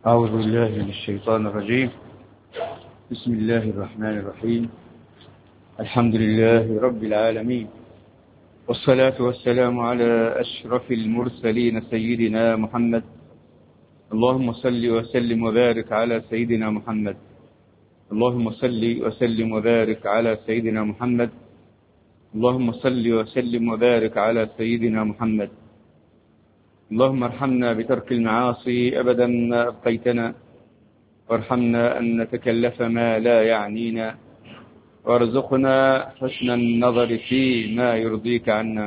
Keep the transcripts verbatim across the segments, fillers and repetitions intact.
أعوذ بالله من الشيطان الرجيم. بسم الله الرحمن الرحيم. الحمد لله رب العالمين، والصلاة والسلام على أشرف المرسلين سيدنا محمد. اللهم صل وسلم وبارك على سيدنا محمد. اللهم صل وسلم وبارك على سيدنا محمد. اللهم صل وسلم وبارك على سيدنا محمد. اللهم ارحمنا بترك المعاصي أبدا ما أبقيتنا، وارحمنا أن نتكلف ما لا يعنينا، وارزقنا حسن النظر فيما يرضيك عنا.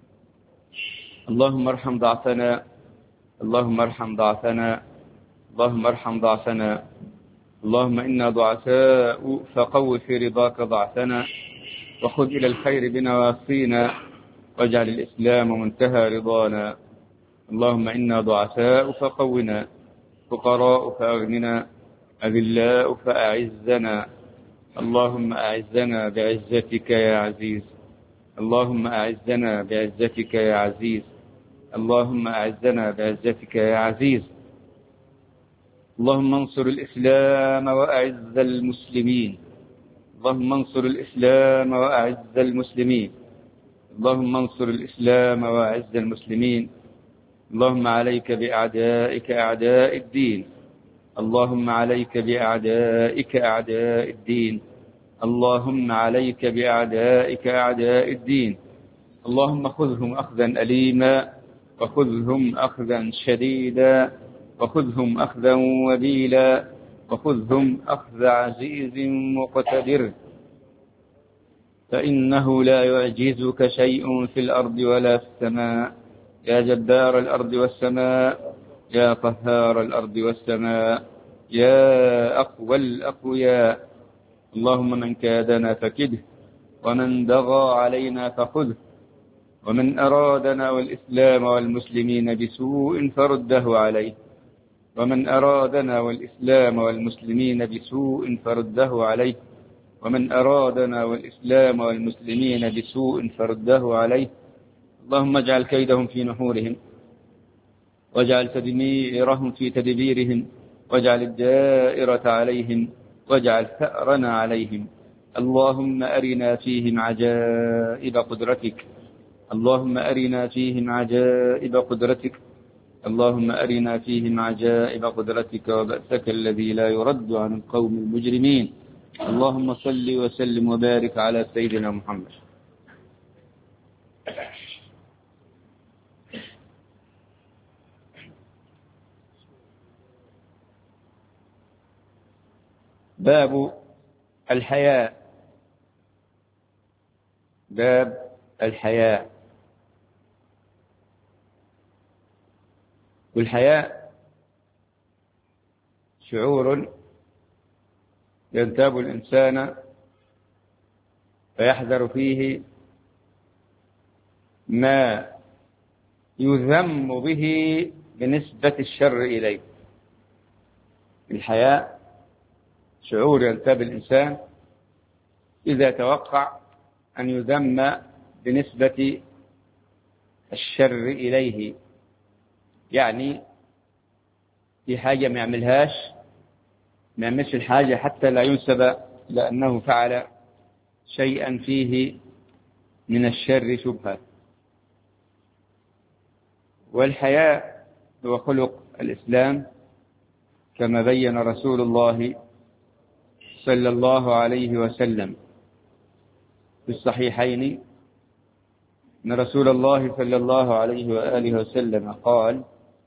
اللهم ارحم ضعفنا، اللهم ارحم ضعفنا، اللهم ارحم ضعفنا. اللهم إنا ضعفاء فقو في رضاك ضعفنا، وخذ إلى الخير بنواصينا، واجعل الإسلام منتهى رضانا. اللهم إنا ضعفاء فقونا، فقراء فأغننا، أذلاء فأعزنا. اللهم أعزنا بعزتك يا عزيز. اللهم أعزنا بعزتك يا عزيز. اللهم أعزنا بعزتك يا عزيز. اللهم انصر الإسلام وأعز المسلمين. اللهم انصر الإسلام وأعز المسلمين. اللهم انصر الإسلام وأعز المسلمين. اللهم عليك بأعدائك أعداء الدين. اللهم عليك بأعدائك أعداء الدين. اللهم عليك بأعدائك أعداء الدين. اللهم خذهم أخذا أليما، وخذهم أخذا شديدا، وخذهم أخذا وبيلا، وخذهم أخذ عزيز مقتدر، فإنه لا يعجزك شيء في الأرض ولا في السماء، يا جبار الأرض والسماء، يا قهار الأرض والسماء، يا أقوى الأقوياء. اللهم من كادنا فكده، ومن بغى علينا فخذه، ومن أرادنا والإسلام والمسلمين بسوء فرده عليه، ومن أرادنا والإسلام والمسلمين بسوء فرده عليه، ومن أرادنا والإسلام والمسلمين بسوء فرده عليه. اللهم اجعل كيدهم في نحورهم، واجعل تدميرهم في تدبيرهم، واجعل الدائرة عليهم، واجعل ثأرنا عليهم. اللهم أرنا فيهم عجائب قدرتك. اللهم أرنا فيهم عجائب قدرتك. اللهم أرنا فيهم عجائب قدرتك وبأسك الذي لا يرد عن القوم المجرمين. اللهم صل وسلم وبارك على سيدنا محمد. باب الحياء. باب الحياء. والحياء شعور ينتاب الإنسان فيحذر فيه ما يذم به بنسبة الشر إليه. الحياء شعور ينتاب الإنسان إذا توقع أن يذم بنسبة الشر إليه، يعني في حاجة ما يعملهاش، ما يعملش الحاجة حتى لا ينسب لأنه فعل شيئا فيه من الشر شبهة. والحياء هو خلق الإسلام كما بين رسول الله صلى الله عليه وسلم في الصحيحين أن رسول الله صلى الله عليه وآله وسلم قال: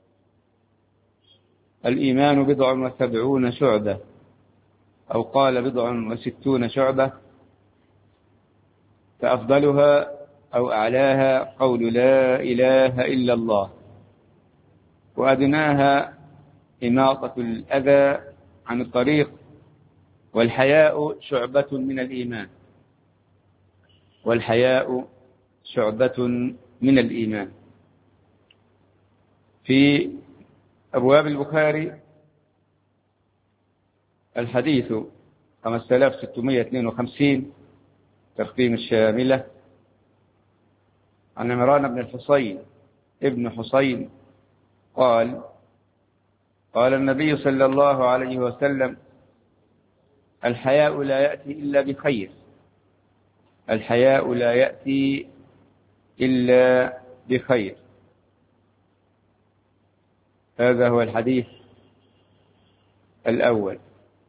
الإيمان بضع وسبعون شعبة، أو قال بضع وستون شعبة، فأفضلها أو أعلاها قول لا إله إلا الله، وأدناها إماطة الأذى عن الطريق، والحياء شعبة من الإيمان. والحياء شعبة من الإيمان. في أبواب البخاري الحديث خمسة آلاف وستمائة واثنين وخمسين ترقيم الشاملة، عن عمران بن الحصين ابن حصين قال: قال النبي صلى الله عليه وسلم: الحياء لا يأتي إلا بخير، الحياء لا يأتي إلا بخير. هذا هو الحديث الأول.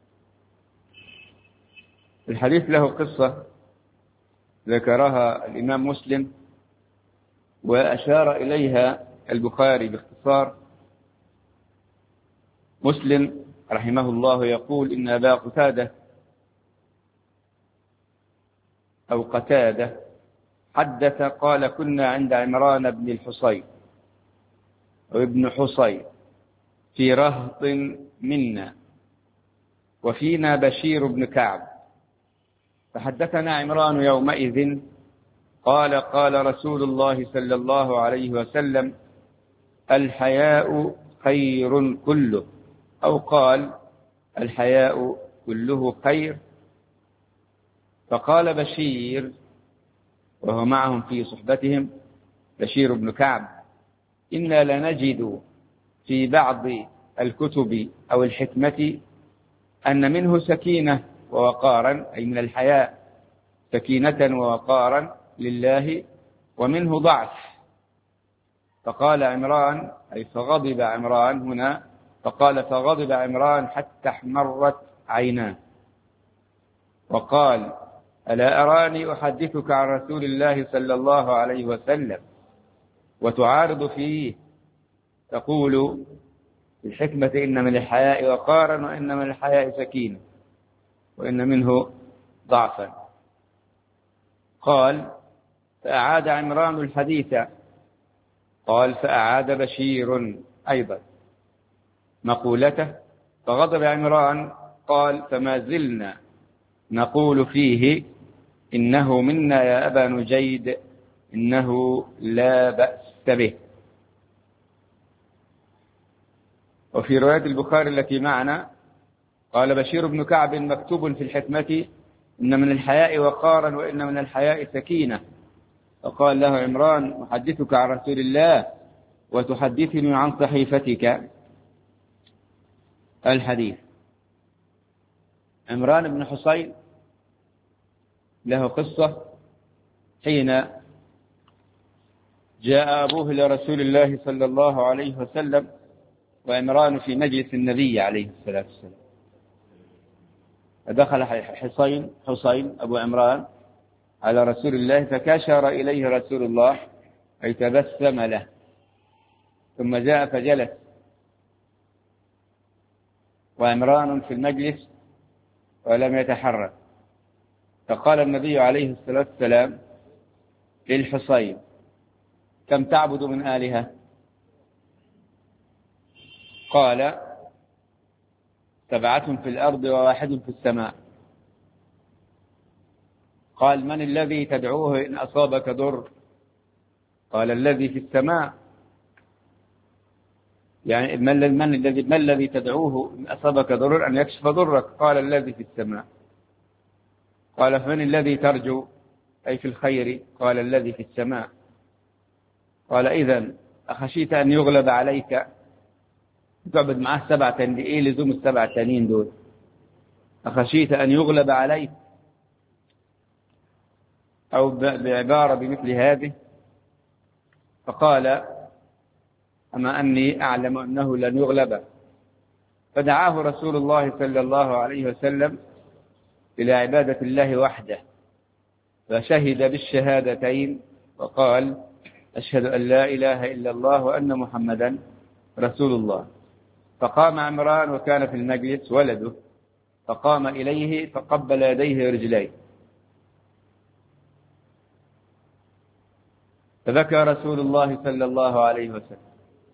الحديث له قصة ذكرها الإمام مسلم وأشار إليها البخاري باختصار. مسلم رحمه الله يقول: إن أبا قتادة أو قتادة حدث قال: كنا عند عمران بن الحصين أو ابن حصين في رهط منا وفينا بشير بن كعب، فحدثنا عمران يومئذ قال: قال رسول الله صلى الله عليه وسلم: الحياء خير كله، أو قال: الحياء كله خير. فقال بشير وهو معهم في صحبتهم، بشير بن كعب: إنا لنجد في بعض الكتب أو الحكمة أن منه سكينة ووقارا، أي من الحياء سكينة ووقارا لله، ومنه ضعف. فقال عمران، أي فغضب عمران هنا، فقال: فغضب عمران حتى احمرت عيناه، وقال: ألا أراني أحدثك عن رسول الله صلى الله عليه وسلم وتعارض فيه، تقول في الحكمة إن من الحياء وقارا، وإن من الحياء سكينة، وإن منه ضعفا. قال: فأعاد عمران الحديث. قال: فأعاد بشير أيضا مقولته، فغضب عمران قال: فما زلنا نقول فيه إنه منا يا أبا نجيد، إنه لا بأس به. وفي رواية البخاري التي معنا قال بشير بن كعب مكتوب في الحكمة: إن من الحياء وقارا، وإن من الحياء سكينة. فقال له عمران: أحدثك عن رسول الله وتحدثني عن صحيفتك. الحديث. عمران بن حصين له قصة. حين جاء أبوه لرسول الله صلى الله عليه وسلم وعمران في مجلس النبي عليه الصلاة والسلام، فدخل حصين حصين أبو عمران على رسول الله، فكاشر إليه رسول الله أي تبسم له، ثم جاء فجلس وعمران في المجلس ولم يتحرك. فقال النبي عليه الصلاة والسلام للحصين: كم تعبد من آلهة؟ قال: سبعة في الأرض وواحد في السماء. قال: من الذي تدعوه إن أصابك ضر؟ قال: الذي في السماء. يعني من الذي ما الذي تدعوه إن أصابك ضر أن يكشف ضرك؟ قال: الذي في السماء. قال: فمن الذي ترجو أي في الخير؟ قال: الذي في السماء. قال: إذن أخشيت أن يغلب عليك تعبد معه سبعة تانين؟ إيه لزوم السبعة تانين دول؟ أخشيت أن يغلب عليك، أو بعبارة بمثل هذه. فقال: أما أني أعلم أنه لن يغلب. فدعاه رسول الله صلى الله عليه وسلم إلى عبادة الله وحده، فشهد بالشهادتين وقال: أشهد أن لا إله إلا الله وأن محمدا رسول الله. فقام عمران وكان في المجلس ولده، فقام إليه فقبل يديه ورجليه، فبكى رسول الله صلى الله عليه وسلم.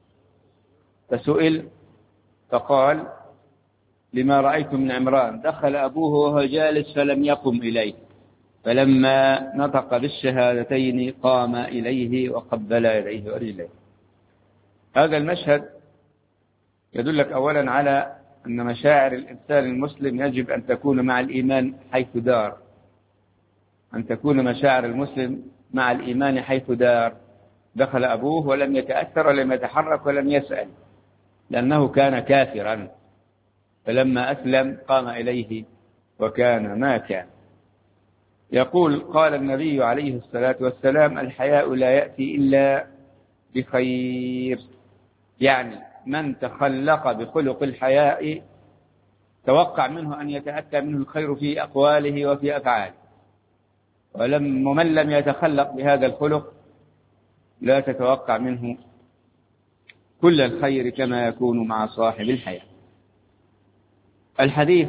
فسئل فقال: لما رأيت من عمران؟ دخل أبوه وهو جالس فلم يقم إليه، فلما نطق بالشهادتين قام إليه وقبل يديه ورجليه. هذا المشهد يدلك أولا على أن مشاعر الإنسان المسلم يجب أن تكون مع الإيمان حيث دار، أن تكون مشاعر المسلم مع الإيمان حيث دار. دخل أبوه ولم يتأثر ولم يتحرك ولم يسأل، لأنه كان كافرا، فلما أسلم قام إليه وكان ما كان. يقول قال النبي عليه الصلاة والسلام: الحياء لا يأتي إلا بخير، يعني من تخلق بخلق الحياء توقع منه أن يتأتى منه الخير في أقواله وفي أفعاله، ولم ومن لم يتخلق بهذا الخلق لا تتوقع منه كل الخير كما يكون مع صاحب الحياء. الحديث: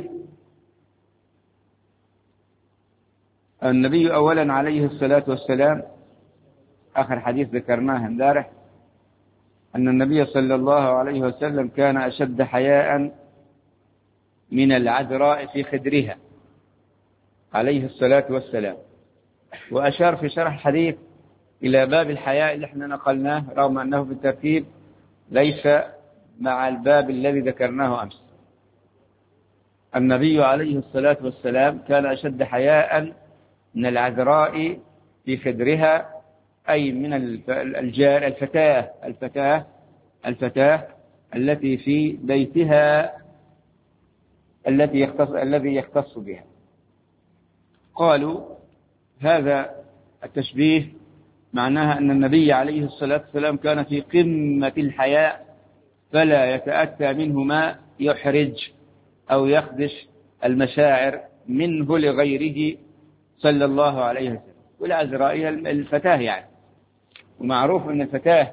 النبي أولا عليه الصلاة والسلام، آخر حديث ذكرناه امبارح، أن النبي صلى الله عليه وسلم كان أشد حياء من العذراء في خدرها عليه الصلاة والسلام. وأشار في شرح الحديث إلى باب الحياء اللي احنا نقلناه، رغم أنه بالترتيب ليس مع الباب الذي ذكرناه أمس. النبي عليه الصلاة والسلام كان أشد حياء من العذراء في خدرها، أي من الجار الفتاة الفتاة الفتاة التي في بيتها التي يختص الذي يختص بها. قالوا هذا التشبيه معناها أن النبي عليه الصلاة والسلام كان في قمة الحياء، فلا يتأتى منه ما يحرج أو يخدش المشاعر منه لغيره صلى الله عليه وسلم. والعذراء الفتاة يعني، ومعروف أن الفتاة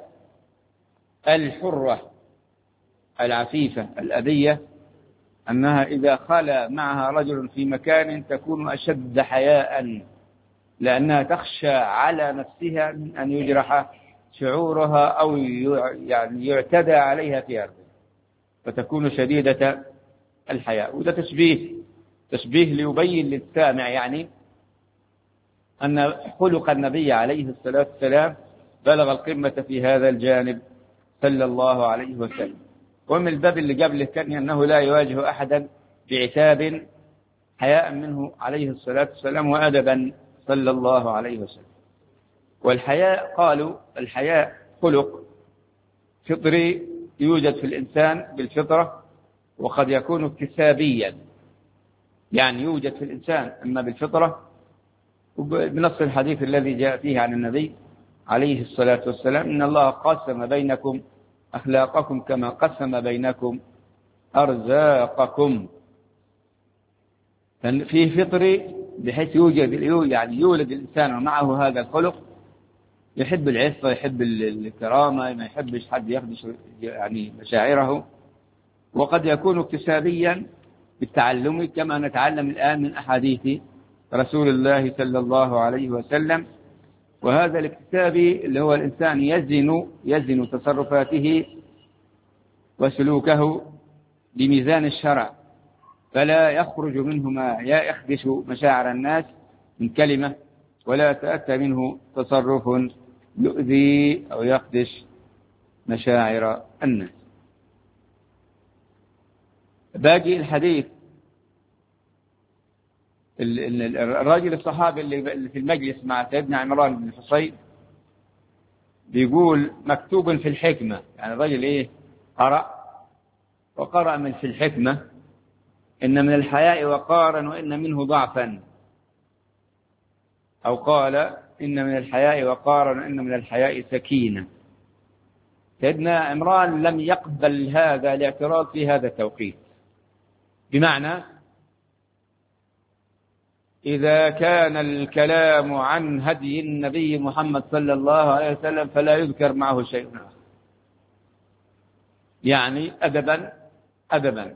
الحرة العفيفة الأبية أنها إذا خلى معها رجل في مكان تكون أشد حياء، لأنها تخشى على نفسها من أن يجرح شعورها أو يعني يعتدى عليها في أرضها، فتكون شديدة الحياء. وده تشبيه تشبيه ليبين للسامع يعني أن خلق النبي عليه الصلاة والسلام بلغ القمة في هذا الجانب صلى الله عليه وسلم. ومن الباب اللي قبله كان أنه لا يواجه أحدا بعتاب حياء منه عليه الصلاة والسلام وأدبا صلى الله عليه وسلم. والحياء قالوا الحياء خلق فطري يوجد في الإنسان بالفطرة، وقد يكون اكتسابيا، يعني يوجد في الإنسان إما بالفطرة بنص الحديث الذي جاء فيه عن النبي عليه الصلاة والسلام: إن الله قسم بينكم أخلاقكم كما قسم بينكم أرزاقكم. فيه فطري بحيث يوجد يعني يولد الإنسان ومعه هذا الخلق، يحب العفة، يحب الكرامة، ما يحبش حد يخدش يعني مشاعره. وقد يكون اكتسابيا بالتعلم كما نتعلم الآن من أحاديث رسول الله صلى الله عليه وسلم. وهذا الاكتسابي اللي هو الإنسان يزن يزن تصرفاته وسلوكه بميزان الشرع، فلا يخرج منه ما يخدش مشاعر الناس من كلمة، ولا يتأتى منه تصرف يؤذي أو يخدش مشاعر الناس. باقي الحديث الراجل الصحابي اللي في المجلس مع سيدنا عمران بن الحصين بيقول مكتوب في الحكمة، يعني الرجل إيه قرأ وقرأ من في الحكمة: إن من الحياء وقارا وإن منه ضعفا، أو قال إن من الحياء وقارا وإن من الحياء سكينة. سيدنا عمران لم يقبل هذا الاعتراض في هذا التوقيت، بمعنى إذا كان الكلام عن هدي النبي محمد صلى الله عليه وسلم فلا يذكر معه شيء آخر، يعني أدبا أدبا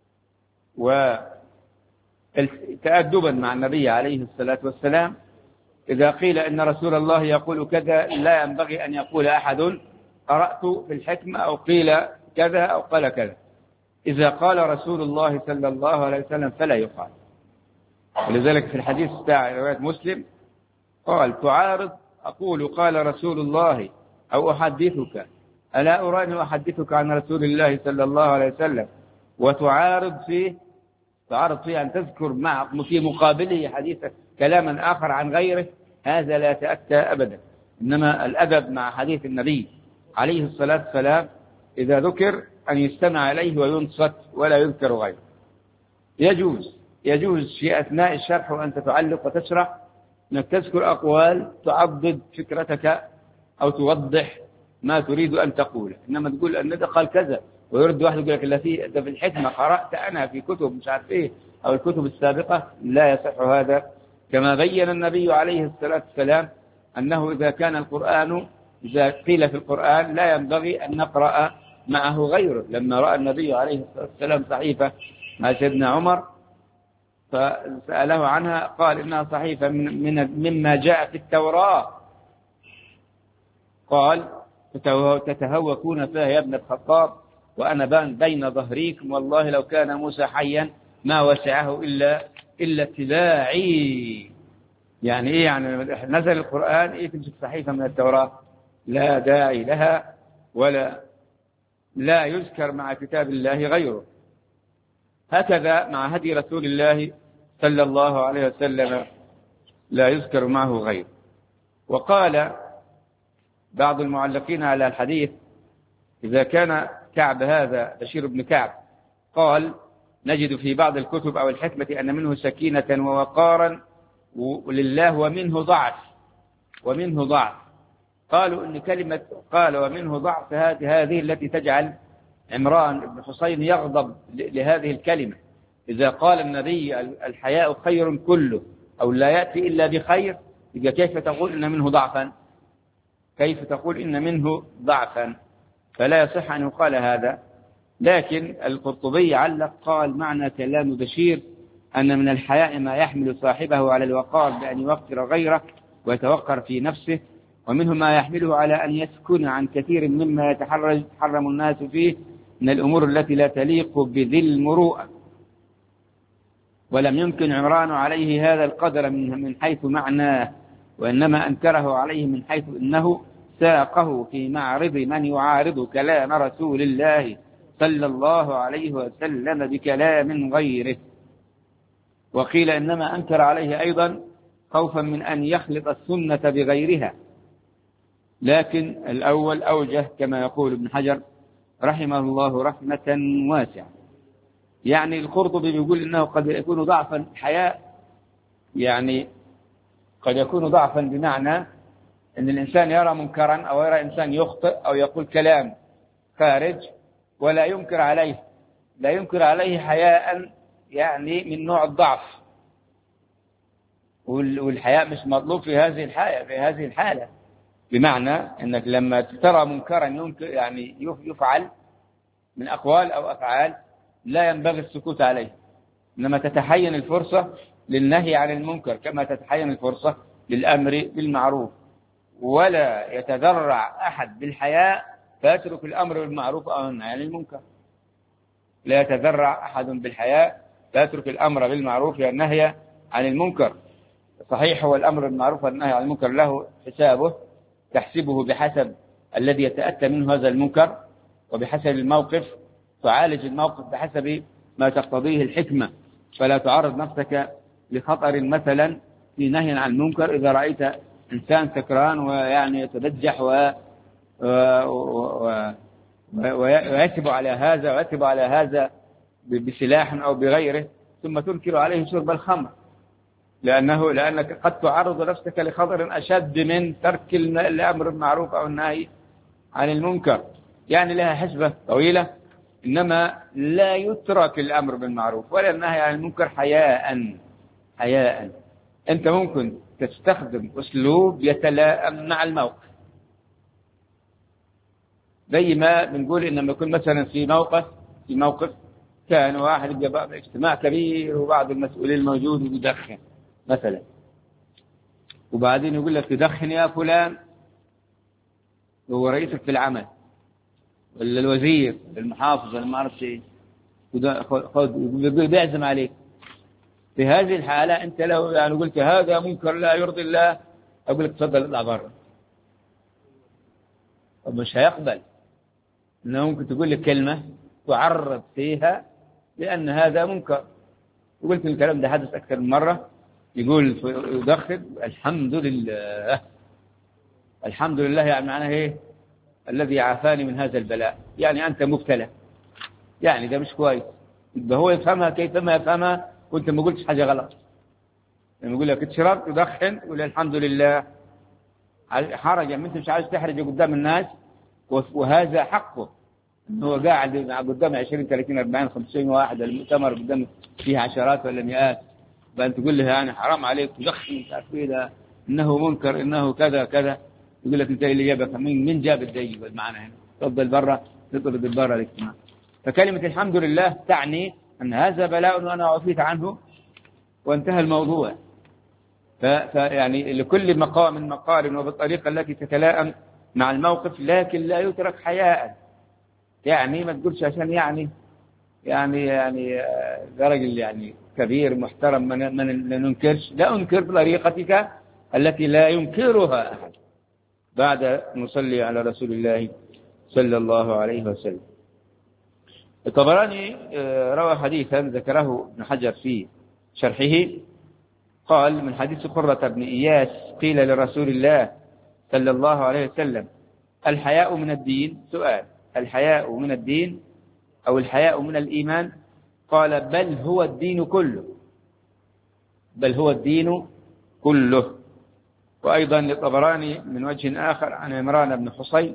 وتأدبا مع النبي عليه الصلاة والسلام. إذا قيل إن رسول الله يقول كذا لا ينبغي أن يقول أحد قرأت في الحكمة أو قيل كذا أو قال كذا. إذا قال رسول الله صلى الله عليه وسلم فلا يقال. ولذلك في الحديث بتاع رواية مسلم قال: تعارض أقول قال رسول الله أو أحدثك، ألا أراني أحدثك عن رسول الله صلى الله عليه وسلم، وتعارض فيه تعارض فيه أن تذكر مع في مقابله حديثا كلاما آخر عن غيره، هذا لا يتأتى أبدا. إنما الأدب مع حديث النبي عليه الصلاة والسلام إذا ذكر أن يستمع إليه وينصت ولا يذكر غيره. يجوز يجوز في أثناء الشرح وأنت تعلق وتشرح أنك تذكر أقوال تعضد فكرتك أو توضح ما تريد أن تقوله، إنما تقول أن ده قال كذا ويرد واحد يقول لك لا في ده في الحكمة قرأت أنا في كتب مش عارف إيه أو الكتب السابقة، لا يصح هذا. كما بين النبي عليه الصلاة والسلام أنه إذا كان القرآن إذا قيل في القرآن لا ينبغي أن نقرأ معه غيره. لما رأى النبي عليه الصلاة والسلام صحيفة مع سيدنا عمر فسأله عنها قال إنها صحيفة من من مما جاء في التوراة، قال تتهوكون فيها يا ابن الخطاب وأنا بين ظهريكم والله لو كان موسى حيا ما وسعه إلا إلا اتباعي. يعني إيه؟ يعني نزل القرآن إيه تمسك صحيفة من التوراة؟ لا داعي لها ولا لا يذكر مع كتاب الله غيره. هكذا مع هدي رسول الله صلى الله عليه وسلم لا يذكر معه غيره. وقال بعض المعلقين على الحديث إذا كان كعب هذا بشير بن كعب قال نجد في بعض الكتب أو الحكمة أن منه سكينة ووقارا ولله ومنه ضعف ومنه ضعف. قالوا إن كلمة قال ومنه ضعف هذه التي تجعل عمران بن حسين يغضب لهذه الكلمة. إذا قال النبي الحياء خير كله أو لا يأتي إلا بخير، إذا كيف تقول إن منه ضعفا؟ كيف تقول إن منه ضعفا؟ فلا يصح أن يقال هذا. لكن القرطبي علق قال معنى كلام بشير أن من الحياء ما يحمل صاحبه على الوقار بأن يوقر غيره ويتوقر في نفسه، ومنه ما يحمله على أن يسكن عن كثير مما يتحرم الناس فيه من الأمور التي لا تليق بذي المروءة. ولم يمكن عمران عليه هذا القدر من حيث معناه، وإنما أنكره عليه من حيث إنه ساقه في معرض من يعارض كلام رسول الله صلى الله عليه وسلم بكلام غيره. وقيل إنما أنكر عليه أيضا خوفا من أن يخلط السنة بغيرها، لكن الأول أوجه كما يقول ابن حجر رحمه الله رحمة واسعة. يعني القرطبي بيقول إنه قد يكون ضعفا حياء، يعني قد يكون ضعفا بمعنى أن الإنسان يرى منكرا أو يرى إنسان يخطئ أو يقول كلام خارج ولا ينكر عليه، لا ينكر عليه حياء يعني من نوع الضعف، والحياء مش مطلوب في هذه الحالة في هذه الحالة بمعنى أنك لما ترى منكرا ينكر يعني يفعل من أقوال أو أفعال لا ينبغي السكوت عليه، إنما تتحين الفرصة للنهي عن المنكر كما تتحين الفرصة للأمر بالمعروف. ولا يتذرع أحد بالحياء فيترك الأمر بالمعروف أو النهي عن المنكر. لا يتذرع أحد بالحياء فيترك الأمر بالمعروف والنهي عن المنكر. صحيح هو الأمر بالمعروف والنهي عن المنكر له حسابه، تحسبه بحسب الذي يتأتى منه هذا المنكر، وبحسب الموقف تعالج الموقف بحسب ما تقتضيه الحكمة، فلا تعرض نفسك لخطر مثلا في نهي عن المنكر إذا رأيت إنسان سكران ويعني يتبجح و... و... و... ويتب على هذا ويتب على هذا بسلاح أو بغيره ثم تنكر عليه شرب الخمر، لأنه لأنك قد تعرض نفسك لخطر أشد من ترك الأمر بالمعروف أو النهي عن المنكر. يعني لها حسبة طويلة، إنما لا يترك الأمر بالمعروف ولا النهي عن المنكر حياء حياء. أنت ممكن تستخدم أسلوب يتلائم مع الموقف، زي ما بنقول إن لما يكون مثلا في موقف في موقف كان واحد يبقى اجتماع كبير وبعض المسؤولين الموجود يدخن مثلا، وبعدين يقول لك تدخن يا فلان، هو رئيسك في العمل ولا الوزير ولا المحافظ ولا ما أعرف شيء، خذ بيعزم عليك. في هذه الحالة أنت لو يعني قلت هذا منكر لا يرضي الله، أقول لك تفضل اطلع برا، مش هيقبل. إنه ممكن تقول لك كلمة تعرض فيها لأن هذا منكر. وقلت الكلام ده حدث أكثر من مرة، يقول يدخن الحمد لله الحمد لله، يعني معناه إيه؟ الذي عافاني من هذا البلاء، يعني أنت مبتلى يعني ده مش كويس. يبقى هو يفهمها كيفما يفهمها، وانت ما قلتش حاجة غلط. لما يقول لك اشرب تدخن يقول الحمد لله، حرج انت مش عايز تحرج قدام الناس، وهذا حقه. هو قاعد قدام عشرين ثلاثين أربعين خمسين واحد، المؤتمر قدام فيه عشرات ولا مئات، بل تقول له يعني حرام عليك تدخن مش عارف ايه ده، انه منكر، انه كذا كذا. يقول لك انت اللي جابك، مين من جاب الدي معنا هنا؟ تفضل برا، تطرد برا الاجتماع. فكلمة الحمد لله تعني ان هذا بلاء وانا عفيت عنه وانتهى الموضوع. فيعني لكل مقام مقال وبالطريقة التي تتلائم مع الموقف، لكن لا يترك حياء. يعني ما تقولش عشان يعني يعني يعني ده راجل يعني كبير محترم من من لا ننكرش، لا انكر بطريقتك التي لا ينكرها احد. بعد نصلي على رسول الله صلى الله عليه وسلم. الطبراني روى حديثا ذكره ابن حجر في شرحه، قال من حديث قرة بن إياس قيل لرسول الله صلى الله عليه وسلم الحياء من الدين؟ سؤال، الحياء من الدين أو الحياء من الإيمان؟ قال بل هو الدين كله، بل هو الدين كله. وأيضا للطبراني من وجه آخر عن عمران بن حصين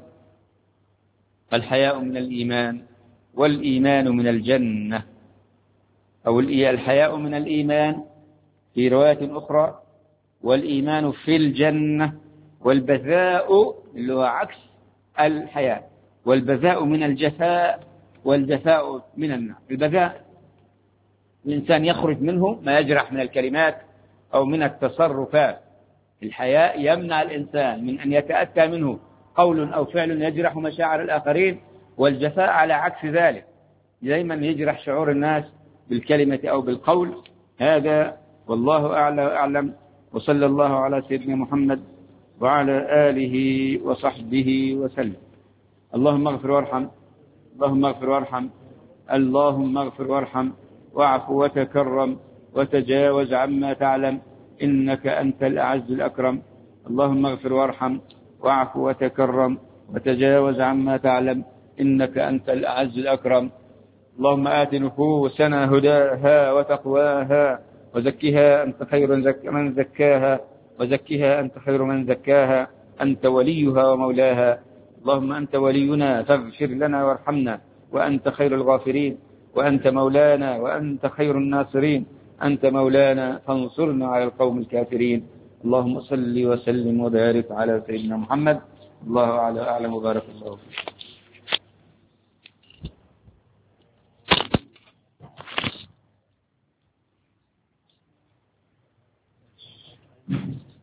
الحياء من الإيمان والإيمان من الجنة، أو الحياء من الإيمان في رواية أخرى والإيمان في الجنة، والبذاء اللي هو عكس الحياء، والبذاء من الجفاء والجفاء من النار. البذاء الإنسان يخرج منه ما يجرح من الكلمات أو من التصرفات. الحياء يمنع الإنسان من أن يتأتى منه قول أو فعل يجرح مشاعر الآخرين، والجفاء على عكس ذلك دائما يجرح شعور الناس بالكلمة أو بالقول. هذا والله أعلى وأعلم، وصلى الله على سيدنا محمد وعلى آله وصحبه وسلم. اللهم اغفر وارحم، اللهم اغفر وارحم، اللهم اغفر وارحم، واعف وتكرم وتجاوز عما تعلم، إنك أنت الأعز الأكرم. اللهم اغفر وارحم، واعف وتكرم وتجاوز عما تعلم، إنك أنت الأعز الأكرم. اللهم آت نفوسنا هداها وتقواها وزكها أنت خير من زكاها، وزكها أنت خير من زكاها، أنت وليها ومولاها. اللهم أنت ولينا فاغفر لنا وارحمنا، وأنت خير الغافرين، وأنت مولانا وأنت خير الناصرين، أنت مولانا فانصرنا على القوم الكافرين. اللهم صل وسلم وبارك على سيدنا محمد. الله أعلم وبارك الله فيك.